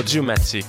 Geomatic.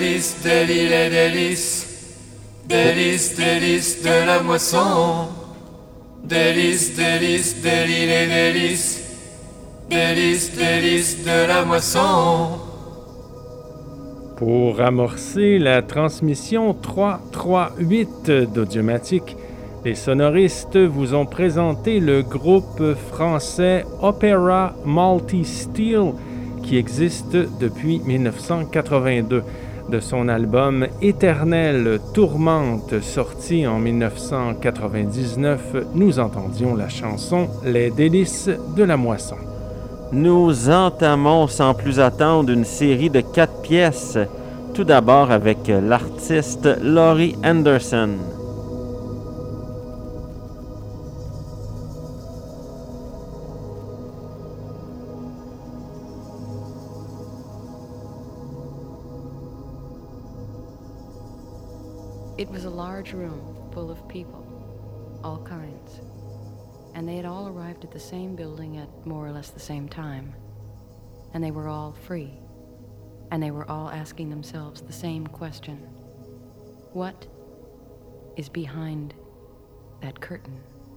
délices de l'île et délices, délices, délices de la moisson, délices, délices de l'île et délices, délices, délices de la moisson. Pour amorcer la transmission 338 d'Audiomatique, les sonoristes vous ont présenté le groupe français Opéra Multistyle qui existe depuis 1982. De son album Éternelle Tourmente, sorti en 1999, nous entendions la chanson Les délices de la moisson. Nous entamons sans plus attendre une série de 4 pièces, tout d'abord avec l'artiste Laurie Anderson. It was a large room full of people, all kinds, and they had all arrived at the same building at more or less the same time, and they were all free, and they were all asking themselves the same question: what is behind that curtain?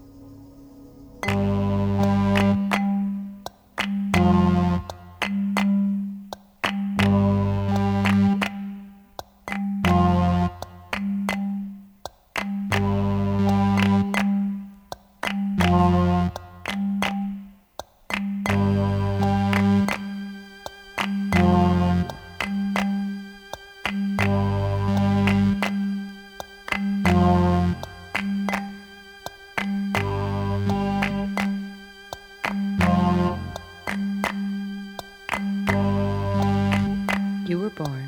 You were born,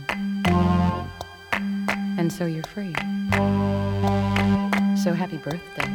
and so you're free. So happy birthday.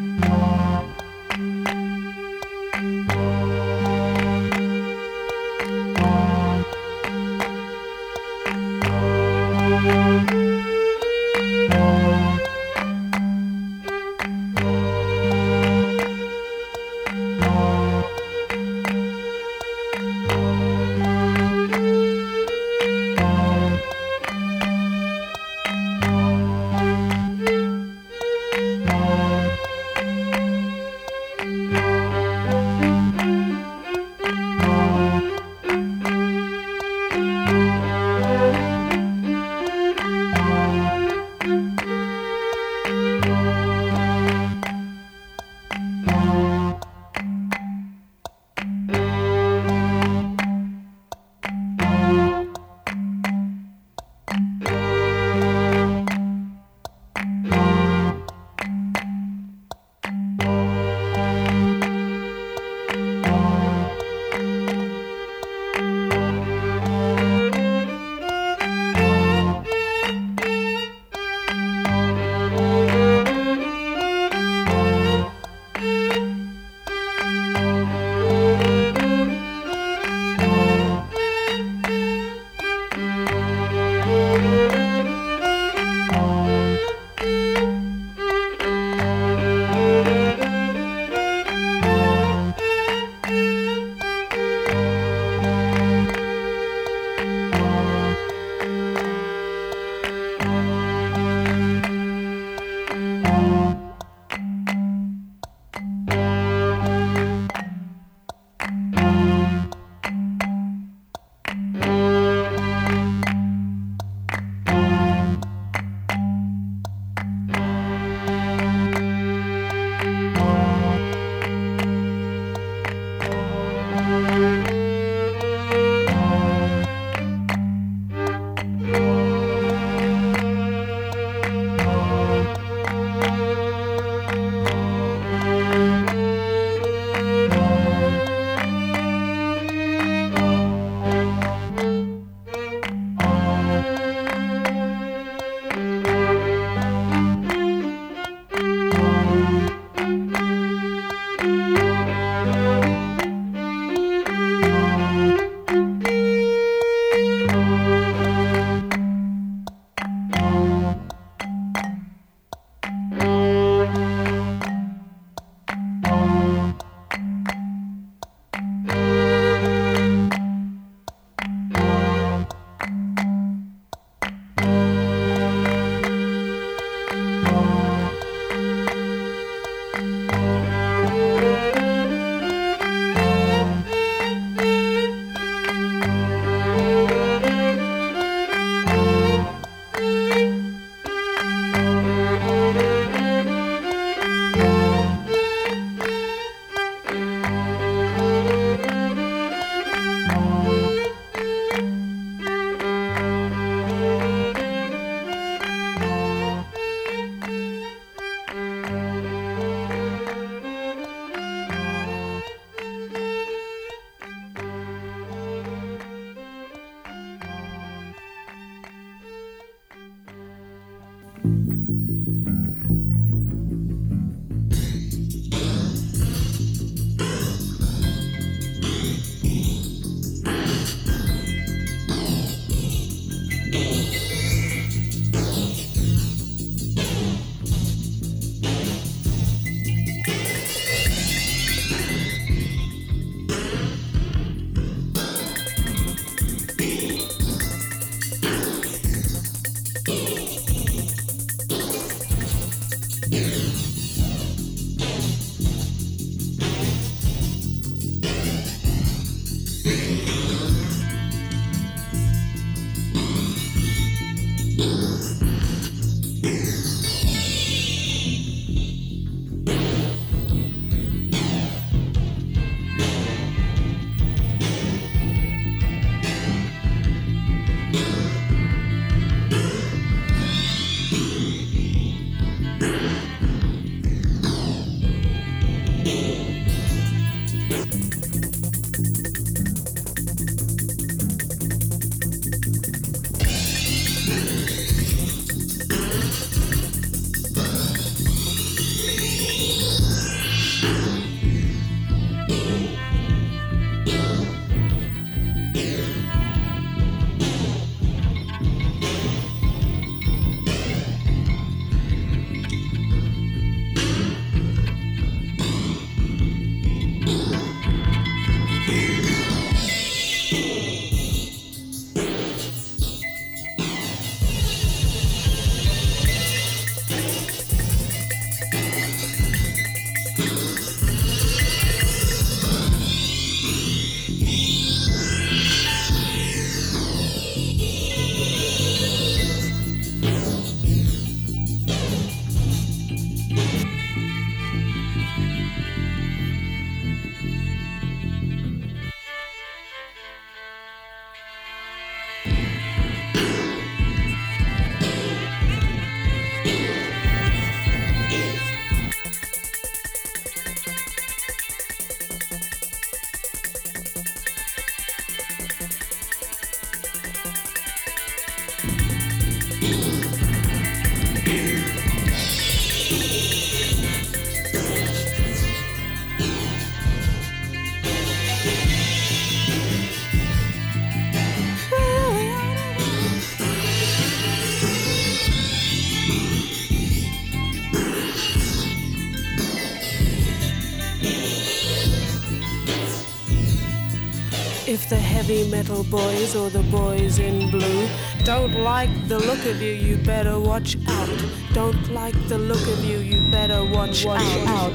If the heavy metal boys or the boys in blue don't like the look of you, you better watch out. Don't like the look of you, you better watch out.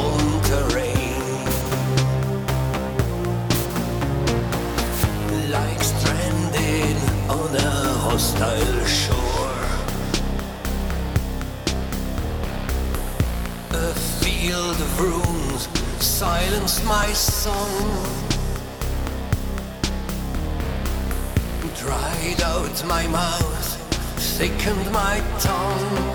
Like hostile shore. A field of runes silenced my song, dried out my mouth, thickened my tongue.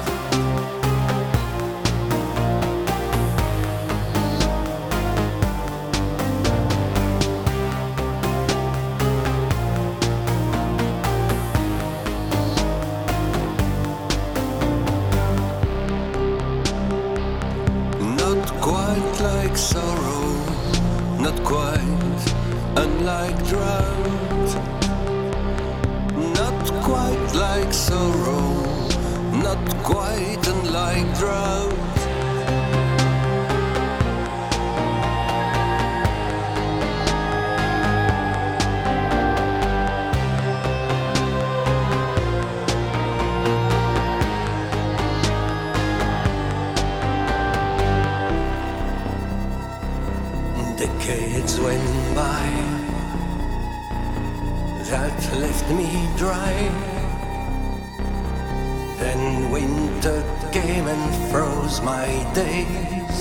Not quite like sorrow, not quite unlike drought. Not quite like sorrow, not quite unlike drought. Decades went by that left me dry. Then winter came and froze my days.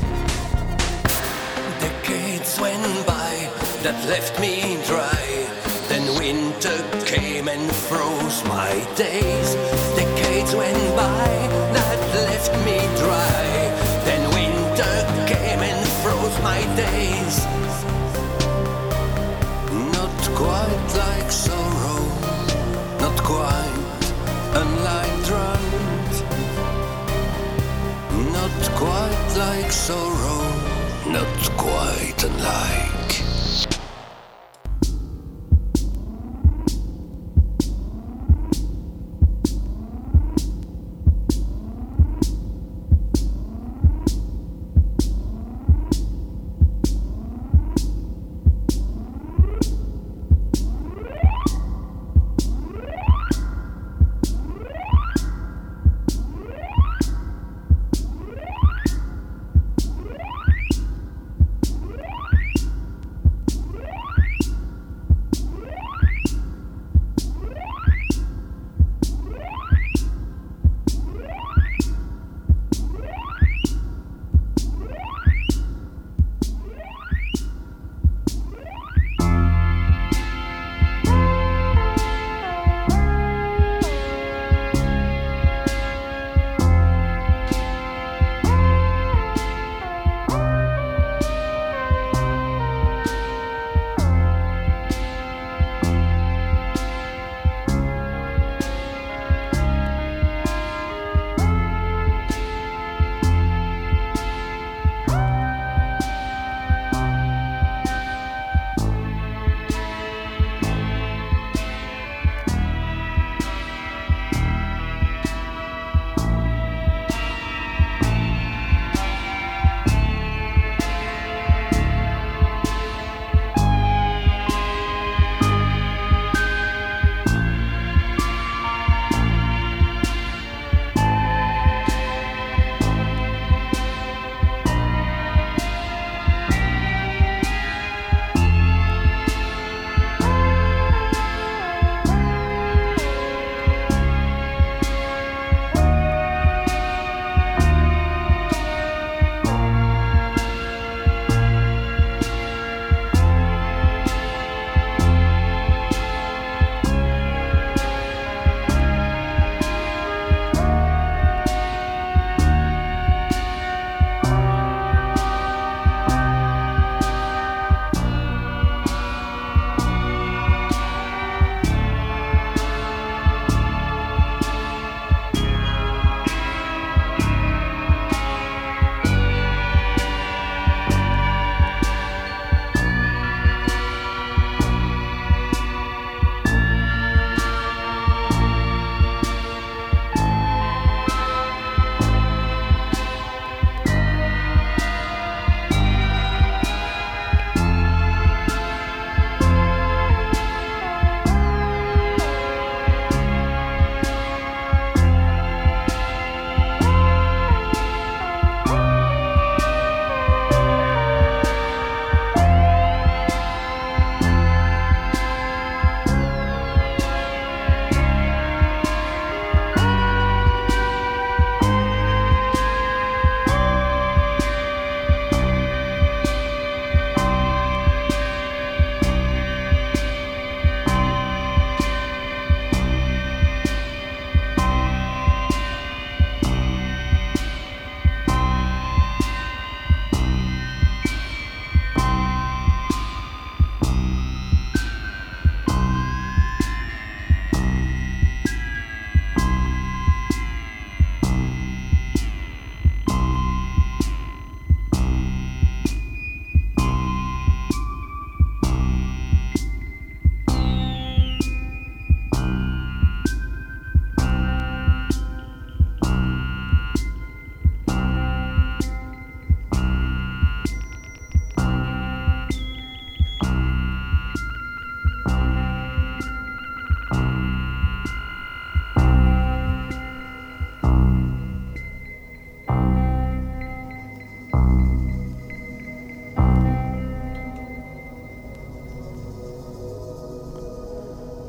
Decades went by that left me dry. Then winter came and froze my days. Decades went by that left me dry. Then winter came and froze my days. Not quite like sorrow, not quite unlike drought. Not quite like sorrow, not quite unlike.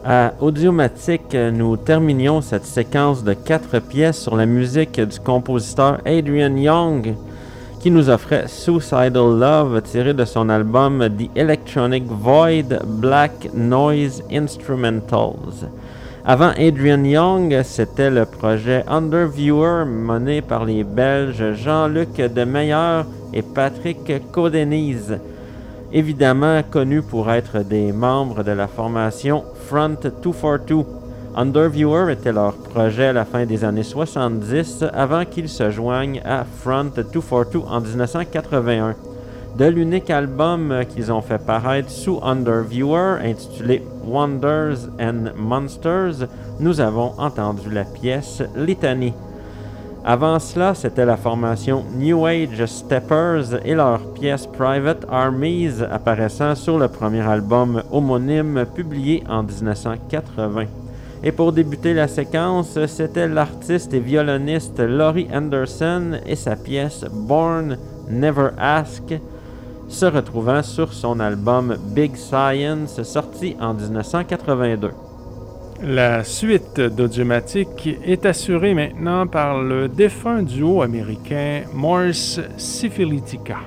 À Audiomatique, nous terminions cette séquence de 4 pièces sur la musique du compositeur Adrian Young, qui nous offrait Suicidal Love, tiré de son album The Electronic Void Black Noise Instrumentals. Avant Adrian Young, c'était le projet Underviewer, mené par les Belges Jean-Luc Demeyer et Patrick Codenise, évidemment connus pour être des membres de la formation Front 242. Underviewer était leur projet à la fin des années 70, avant qu'ils se joignent à Front 242 en 1981. De l'unique album qu'ils ont fait paraître sous Underviewer, intitulé Wonders and Monsters, nous avons entendu la pièce Litany. Avant cela, c'était la formation New Age Steppers et leur pièce Private Armies, apparaissant sur le premier album homonyme publié en 1980. Et pour débuter la séquence, c'était l'artiste et violoniste Laurie Anderson et sa pièce Born Never Ask, se retrouvant sur son album Big Science, sorti en 1982. La suite d'Audiomatique est assurée maintenant par le défunt duo américain Morse Syphilitica.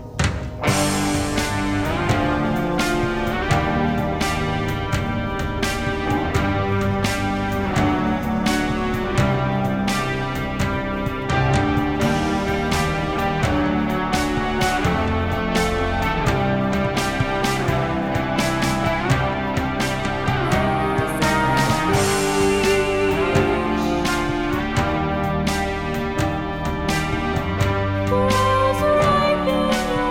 Was right in your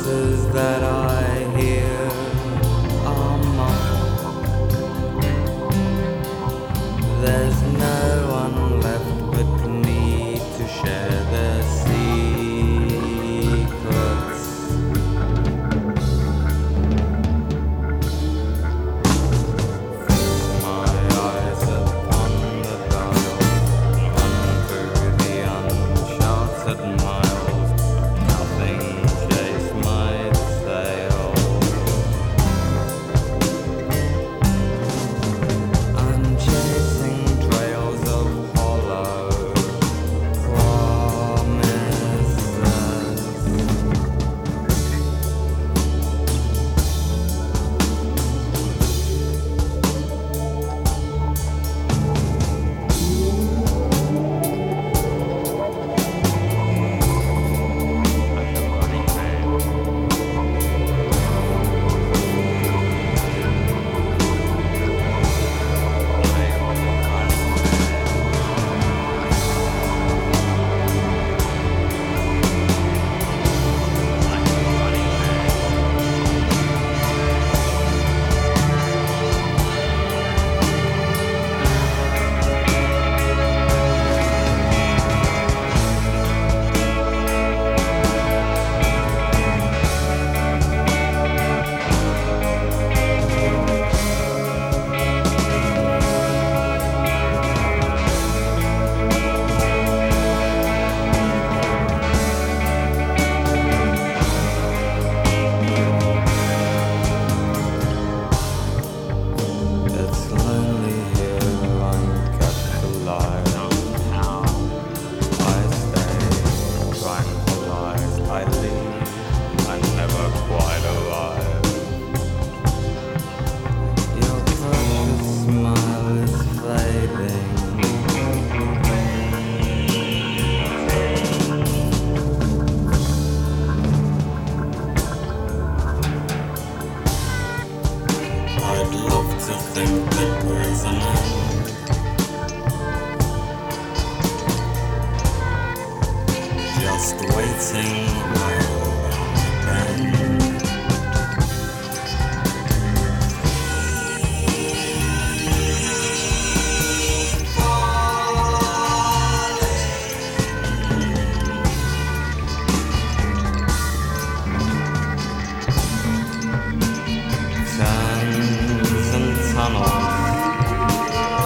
voices that I hear are muffled. There's no one left but me to share their secrets. My eyes upon the dial, run through the uncharted miles. Nothing chase my sail. I'm chasing trails of hollow promises. It's lonely here, uncapitalized. I stay tranquilized. I leave, I'm never quite alive. Your precious smile is fading. I'd love to think that there's an end. Just waiting around the bend. Turns and tunnels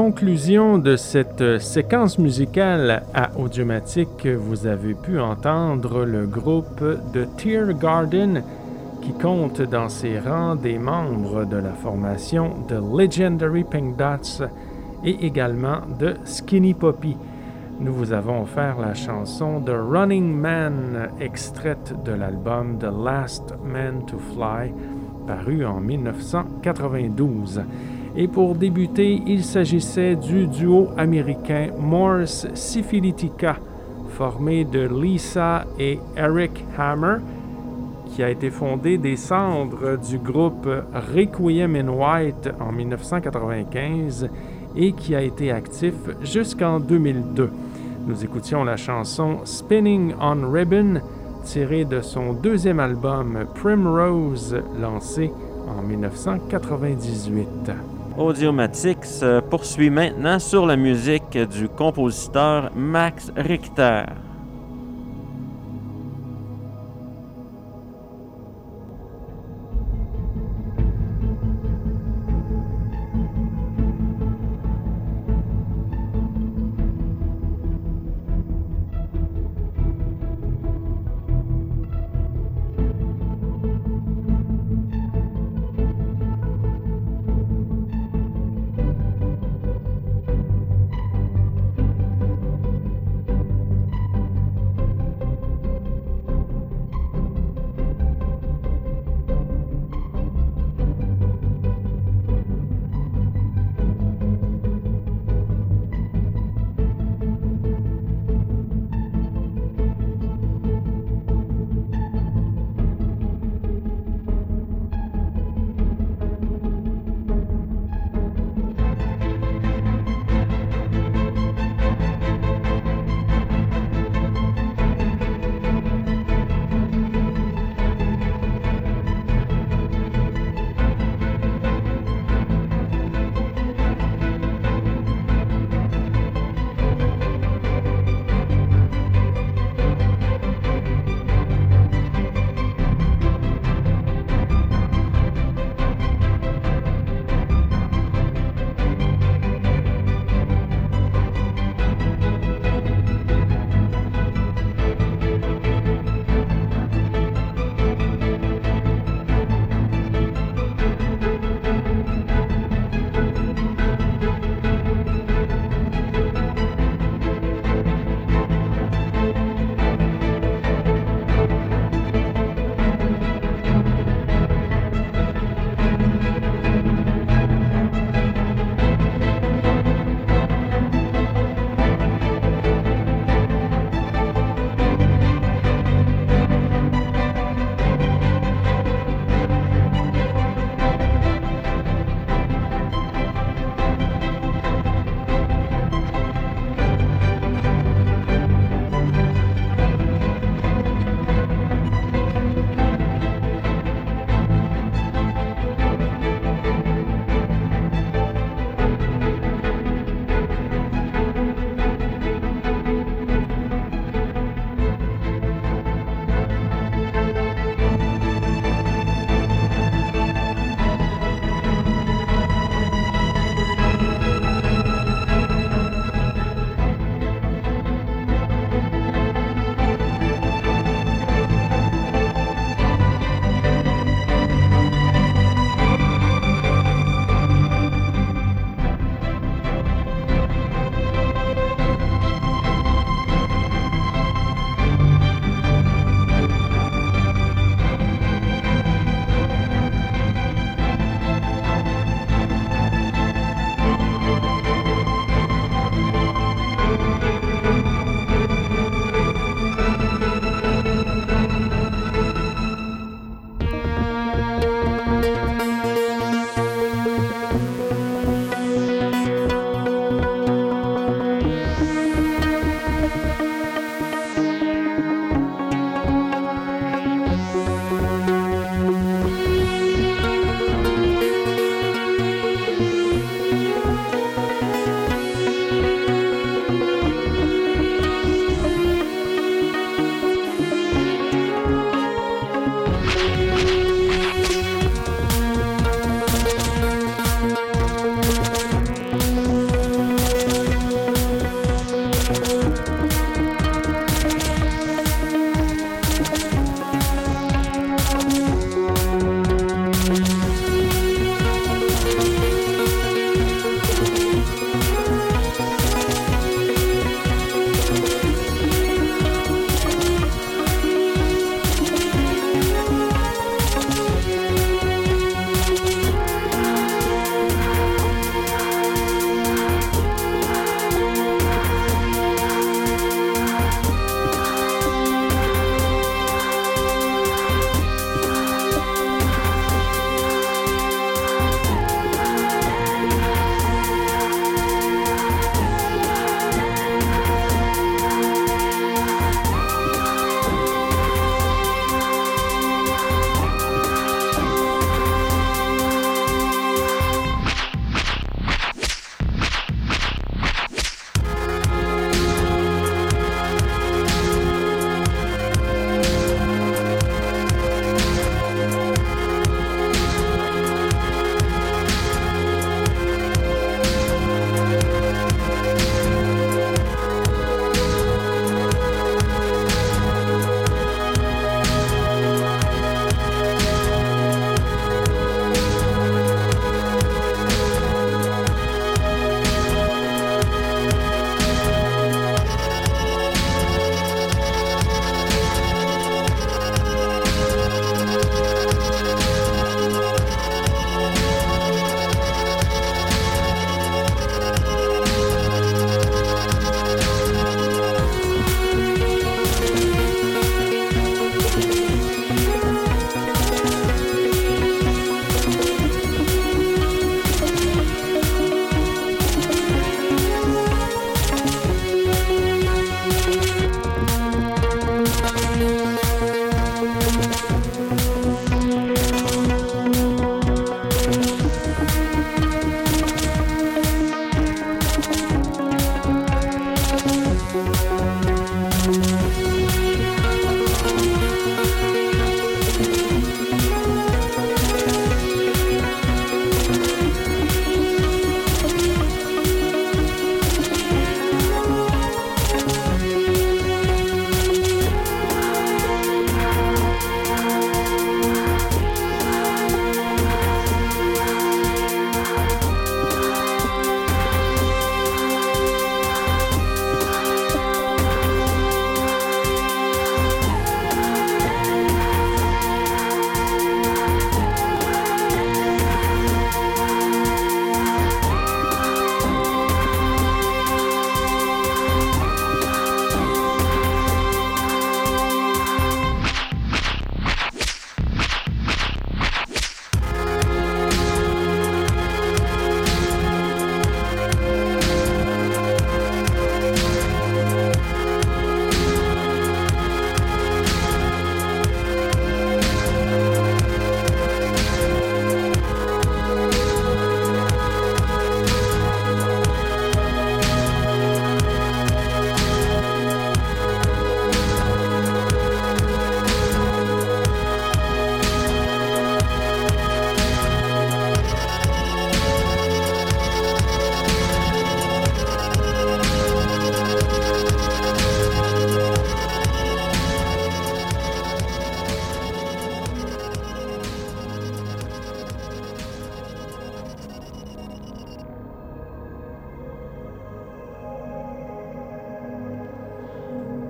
conclusion de cette séquence musicale à Audiomatique, vous avez pu entendre le groupe de Tear Garden qui compte dans ses rangs des membres de la formation The Legendary Pink Dots et également de Skinny Puppy. Nous vous avons offert la chanson The Running Man, extraite de l'album The Last Man to Fly, paru en 1992. Et pour débuter, il s'agissait du duo américain Morse Syphilitica, formé de Lisa et Eric Hammer, qui a été fondé des cendres du groupe Requiem in White en 1995 et qui a été actif jusqu'en 2002. Nous écoutions la chanson Spinning on Ribbon, tirée de son deuxième album Primrose, lancé en 1998. Audiomatix poursuit maintenant sur la musique du compositeur Max Richter.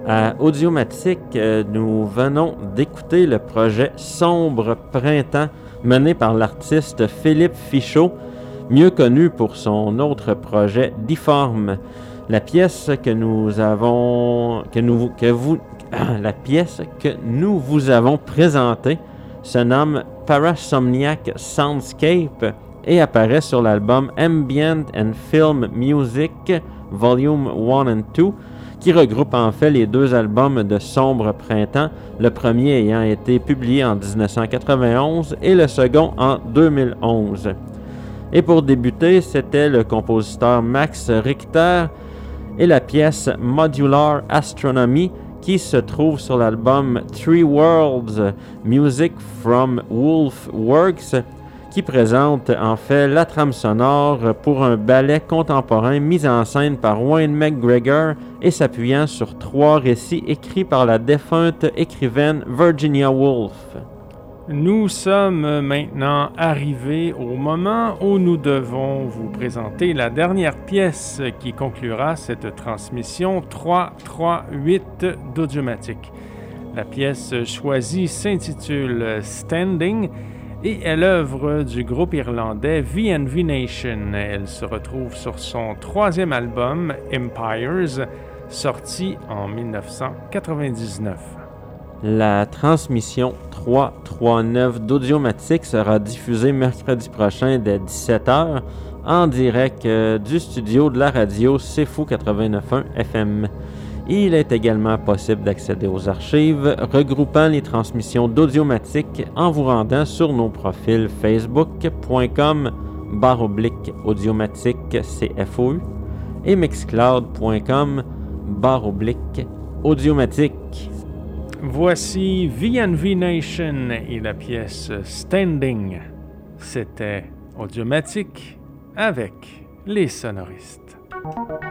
À Audiomatique, nous venons d'écouter le projet Sombre Printemps mené par l'artiste Philippe Fichot, mieux connu pour son autre projet Difforme. La pièce que nous vous avons présentée se nomme Parasomniac Soundscape et apparaît sur l'album Ambient and Film Music Volume 1 and 2, qui regroupe en fait les deux albums de Sombre Printemps, le premier ayant été publié en 1991 et le second en 2011. Et pour débuter, c'était le compositeur Max Richter et la pièce Modular Astronomy qui se trouve sur l'album Three Worlds Music from Wolf Works, qui présente en fait la trame sonore pour un ballet contemporain mis en scène par Wayne McGregor et s'appuyant sur 3 récits écrits par la défunte écrivaine Virginia Woolf. Nous sommes maintenant arrivés au moment où nous devons vous présenter la dernière pièce qui conclura cette transmission 338 d'Audiomatique. La pièce choisie s'intitule Standing et est l'œuvre du groupe irlandais V&V Nation. Elle se retrouve sur son 3e album Empires, sorti en 1999. La transmission 339 d'Audiomatique sera diffusée mercredi prochain dès 17h en direct du studio de la radio C'est Fou 89.1 FM. Il est également possible d'accéder aux archives regroupant les transmissions d'Audiomatique en vous rendant sur nos profils facebook.com/audiomatique CFOU et mixcloud.com/audiomatique. Voici V&V Nation et la pièce Standing. C'était Audiomatique avec les sonoristes.